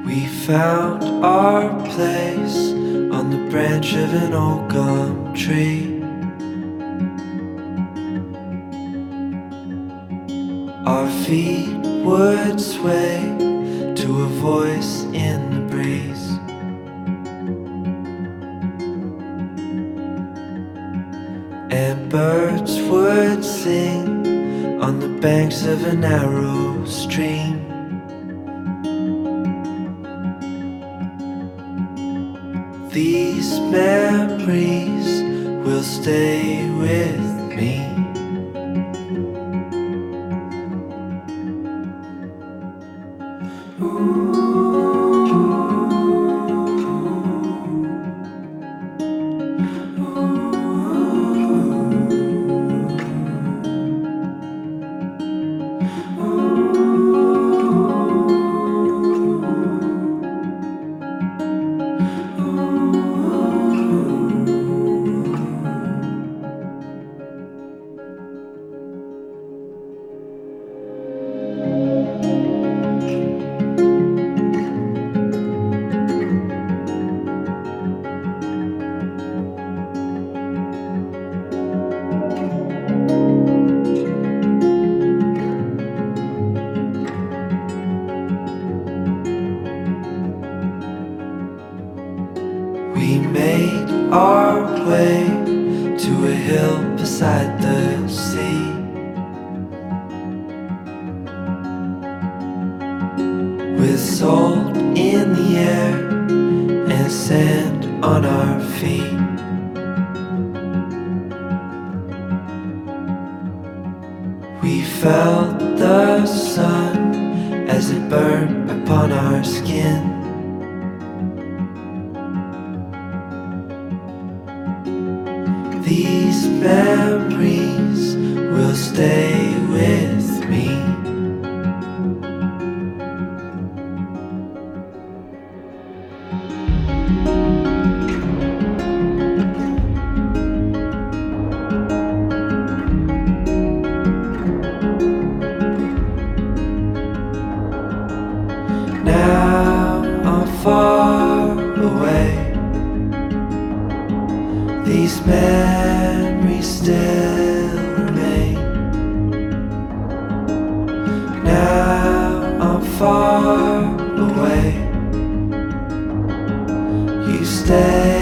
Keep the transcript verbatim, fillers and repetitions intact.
We found our place on the branch of an old gum tree. Our feet would sway to a voice in the breeze. And birds would sing on the banks of a narrow stream. These memories will stay with me. We made our way to a hill beside the sea. With salt in the air and sand on our feet. We felt the sun as it burned upon our skin. These memories will stay with me. Now I'm far away. These memories still remain. Now I'm far away. You stay